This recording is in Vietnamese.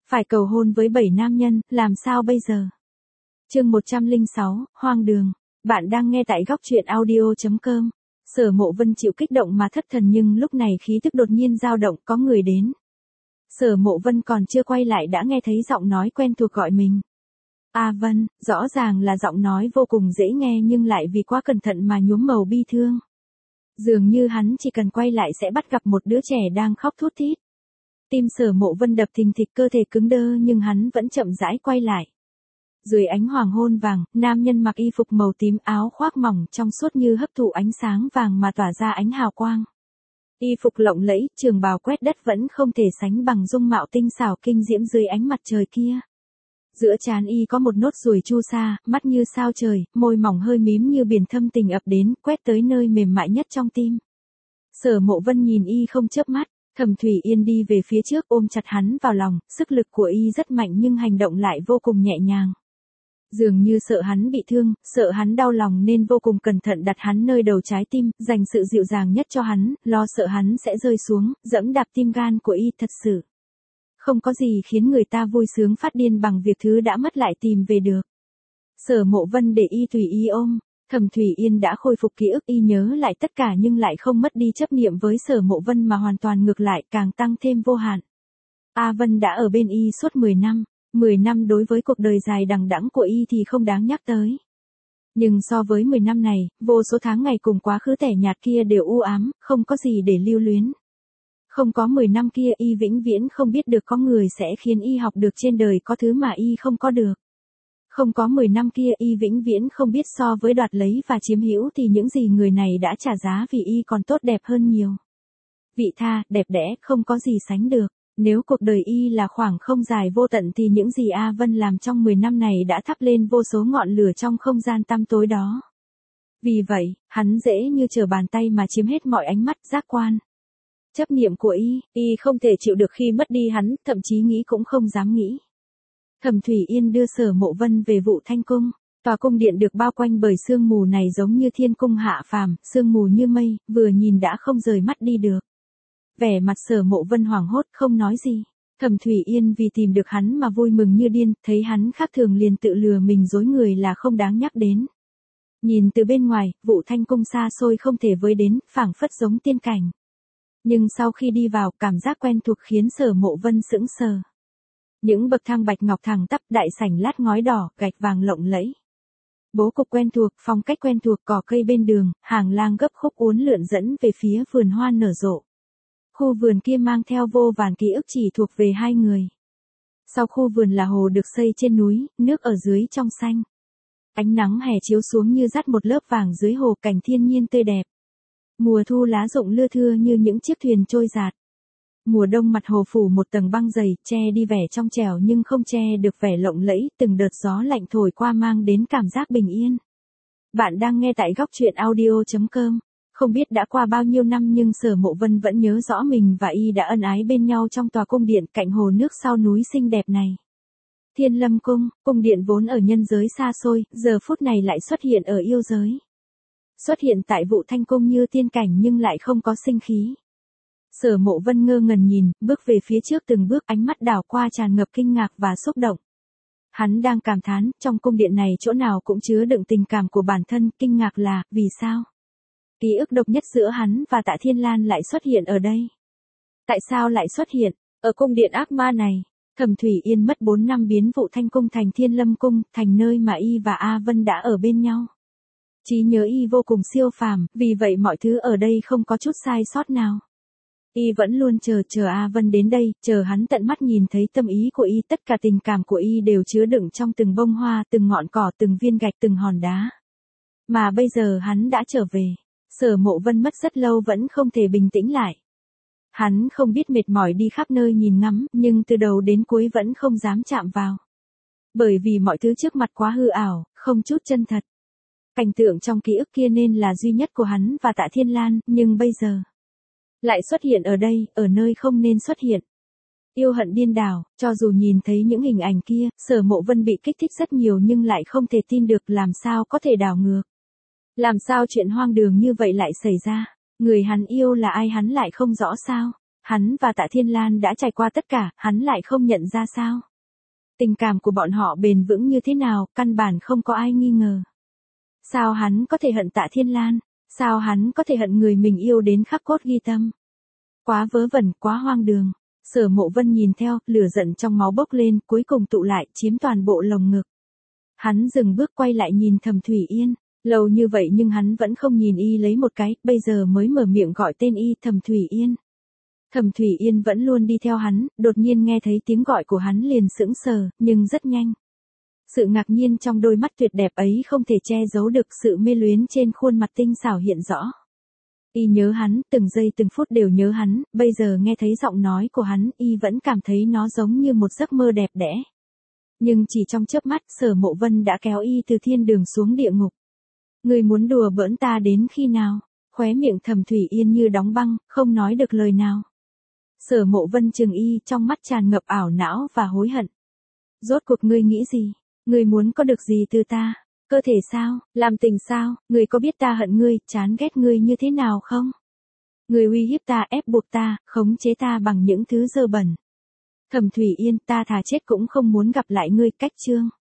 Phải cầu hôn với 7 nam nhân, làm sao bây giờ? Chương 106, hoang đường. Bạn đang nghe tại góc truyện audio.com. Sở Mộ Vân chịu kích động mà thất thần nhưng lúc này khí tức đột nhiên dao động, có người đến. Sở Mộ Vân còn chưa quay lại đã nghe thấy giọng nói quen thuộc gọi mình. A Vân, rõ ràng là giọng nói vô cùng dễ nghe nhưng lại vì quá cẩn thận mà nhuốm màu bi thương. Dường như hắn chỉ cần quay lại sẽ bắt gặp một đứa trẻ đang khóc thút thít. Tim Sở Mộ Vân đập thình thịch, cơ thể cứng đơ nhưng hắn vẫn chậm rãi quay lại. Dưới ánh hoàng hôn vàng, nam nhân mặc y phục màu tím, áo khoác mỏng trong suốt như hấp thụ ánh sáng vàng mà tỏa ra ánh hào quang. Y phục lộng lẫy, trường bào quét đất vẫn không thể sánh bằng dung mạo tinh xảo kinh diễm dưới ánh mặt trời kia. Giữa trán y có một nốt ruồi chu sa, mắt như sao trời, môi mỏng hơi mím như biển thâm tình ập đến, quét tới nơi mềm mại nhất trong tim. Sở Mộ Vân nhìn y không chớp mắt. Thẩm Thủy Yên đi về phía trước ôm chặt hắn vào lòng, sức lực của y rất mạnh nhưng hành động lại vô cùng nhẹ nhàng. Dường như sợ hắn bị thương, sợ hắn đau lòng nên vô cùng cẩn thận đặt hắn nơi đầu trái tim, dành sự dịu dàng nhất cho hắn, lo sợ hắn sẽ rơi xuống, dẫm đạp tim gan của y thật sự. Không có gì khiến người ta vui sướng phát điên bằng việc thứ đã mất lại tìm về được. Sở Mộ Vân để y tùy y ôm. Thẩm Thủy Yên đã khôi phục ký ức, y nhớ lại tất cả nhưng lại không mất đi chấp niệm với Sở Mộ Vân mà hoàn toàn ngược lại, càng tăng thêm vô hạn. A Vân đã ở bên y suốt 10 năm, 10 năm đối với cuộc đời dài đằng đẵng của y thì không đáng nhắc tới. Nhưng so với 10 năm này, vô số tháng ngày cùng quá khứ tẻ nhạt kia đều u ám, không có gì để lưu luyến. Không có 10 năm kia y vĩnh viễn không biết được có người sẽ khiến y học được trên đời có thứ mà y không có được. Không có 10 năm kia y vĩnh viễn không biết so với đoạt lấy và chiếm hữu thì những gì người này đã trả giá vì y còn tốt đẹp hơn nhiều. Vị tha, đẹp đẽ, không có gì sánh được. Nếu cuộc đời y là khoảng không dài vô tận thì những gì A Vân làm trong 10 năm này đã thắp lên vô số ngọn lửa trong không gian tăm tối đó. Vì vậy, hắn dễ như trở bàn tay mà chiếm hết mọi ánh mắt, giác quan. Chấp niệm của y không thể chịu được khi mất đi hắn, thậm chí nghĩ cũng không dám nghĩ. Thẩm Thủy Yên đưa Sở Mộ Vân về Vũ Thanh Cung. Tòa cung điện được bao quanh bởi sương mù này giống như thiên cung hạ phàm, sương mù như mây, vừa nhìn đã không rời mắt đi được. Vẻ mặt Sở Mộ Vân hoảng hốt không nói gì. Thẩm Thủy Yên vì tìm được hắn mà vui mừng như điên, thấy hắn khác thường liền tự lừa mình dối người là không đáng nhắc đến. Nhìn từ bên ngoài, Vũ Thanh Cung xa xôi không thể với đến, phảng phất giống tiên cảnh. Nhưng sau khi đi vào, cảm giác quen thuộc khiến Sở Mộ Vân sững sờ. Những bậc thang bạch ngọc thẳng tắp, đại sảnh lát ngói đỏ, gạch vàng lộng lẫy. Bố cục quen thuộc, phong cách quen thuộc, cỏ cây bên đường, hàng lang gấp khúc uốn lượn dẫn về phía vườn hoa nở rộ. Khu vườn kia mang theo vô vàn ký ức chỉ thuộc về hai người. Sau khu vườn là hồ được xây trên núi, nước ở dưới trong xanh. Ánh nắng hè chiếu xuống như dắt một lớp vàng dưới hồ, cảnh thiên nhiên tươi đẹp. Mùa thu lá rụng lưa thưa như những chiếc thuyền trôi dạt. Mùa đông mặt hồ phủ một tầng băng dày, che đi vẻ trong trẻo nhưng không che được vẻ lộng lẫy, từng đợt gió lạnh thổi qua mang đến cảm giác bình yên. Bạn đang nghe tại góc truyện audio.com. Không biết đã qua bao nhiêu năm nhưng Sở Mộ Vân vẫn nhớ rõ mình và y đã ân ái bên nhau trong tòa cung điện cạnh hồ nước sau núi xinh đẹp này. Thiên Lâm Cung, cung điện vốn ở nhân giới xa xôi, giờ phút này lại xuất hiện ở yêu giới. Xuất hiện tại Vũ Thanh Cung như tiên cảnh nhưng lại không có sinh khí. Sở Mộ Vân ngơ ngẩn nhìn, bước về phía trước từng bước, ánh mắt đảo qua tràn ngập kinh ngạc và xúc động. Hắn đang cảm thán, trong cung điện này chỗ nào cũng chứa đựng tình cảm của bản thân, kinh ngạc là, vì sao? Ký ức độc nhất giữa hắn và Tạ Thiên Lan lại xuất hiện ở đây. Tại sao lại xuất hiện, ở cung điện ác ma này? Thẩm Thủy Yên mất 4 năm biến Vũ Thanh Cung thành Thiên Lâm Cung, thành nơi mà y và A Vân đã ở bên nhau. Trí nhớ y vô cùng siêu phàm, vì vậy mọi thứ ở đây không có chút sai sót nào. Y vẫn luôn chờ A Vân đến đây, chờ hắn tận mắt nhìn thấy tâm ý của y, tất cả tình cảm của y đều chứa đựng trong từng bông hoa, từng ngọn cỏ, từng viên gạch, từng hòn đá. Mà bây giờ hắn đã trở về. Sở Mộ Vân mất rất lâu vẫn không thể bình tĩnh lại. Hắn không biết mệt mỏi đi khắp nơi nhìn ngắm, nhưng từ đầu đến cuối vẫn không dám chạm vào. Bởi vì mọi thứ trước mặt quá hư ảo, không chút chân thật. Cảnh tượng trong ký ức kia nên là duy nhất của hắn và Tạ Thiên Lan, nhưng bây giờ lại xuất hiện ở đây, ở nơi không nên xuất hiện. Yêu hận điên đảo, cho dù nhìn thấy những hình ảnh kia, Sở Mộ Vân bị kích thích rất nhiều nhưng lại không thể tin được làm sao có thể đảo ngược. Làm sao chuyện hoang đường như vậy lại xảy ra? Người hắn yêu là ai hắn lại không rõ sao? Hắn và Tạ Thiên Lan đã trải qua tất cả, hắn lại không nhận ra sao? Tình cảm của bọn họ bền vững như thế nào, căn bản không có ai nghi ngờ. Sao hắn có thể hận Tạ Thiên Lan? Sao hắn có thể hận người mình yêu đến khắc cốt ghi tâm? Quá vớ vẩn, quá hoang đường. Sở Mộ Vân nhìn theo, lửa giận trong máu bốc lên, cuối cùng tụ lại, chiếm toàn bộ lồng ngực. Hắn dừng bước quay lại nhìn Thẩm Thủy Yên. Lâu như vậy nhưng hắn vẫn không nhìn y lấy một cái, bây giờ mới mở miệng gọi tên y, Thẩm Thủy Yên. Thẩm Thủy Yên vẫn luôn đi theo hắn, đột nhiên nghe thấy tiếng gọi của hắn liền sững sờ, nhưng rất nhanh. Sự ngạc nhiên trong đôi mắt tuyệt đẹp ấy không thể che giấu được sự mê luyến trên khuôn mặt tinh xảo hiện rõ. Y nhớ hắn, từng giây từng phút đều nhớ hắn, bây giờ nghe thấy giọng nói của hắn, y vẫn cảm thấy nó giống như một giấc mơ đẹp đẽ. Nhưng chỉ trong chớp mắt, Sở Mộ Vân đã kéo y từ thiên đường xuống địa ngục. Người muốn đùa bỡn ta đến khi nào? Khóe miệng Thẩm Thủy Yên như đóng băng, không nói được lời nào. Sở Mộ Vân chừng y, trong mắt tràn ngập ảo não và hối hận. Rốt cuộc ngươi nghĩ gì? Ngươi muốn có được gì từ ta? Cơ thể sao? Làm tình sao? Ngươi có biết ta hận ngươi, chán ghét ngươi như thế nào không? Ngươi uy hiếp ta, ép buộc ta, khống chế ta bằng những thứ dơ bẩn. Thẩm Thủy Yên, ta thà chết cũng không muốn gặp lại ngươi, cách chương.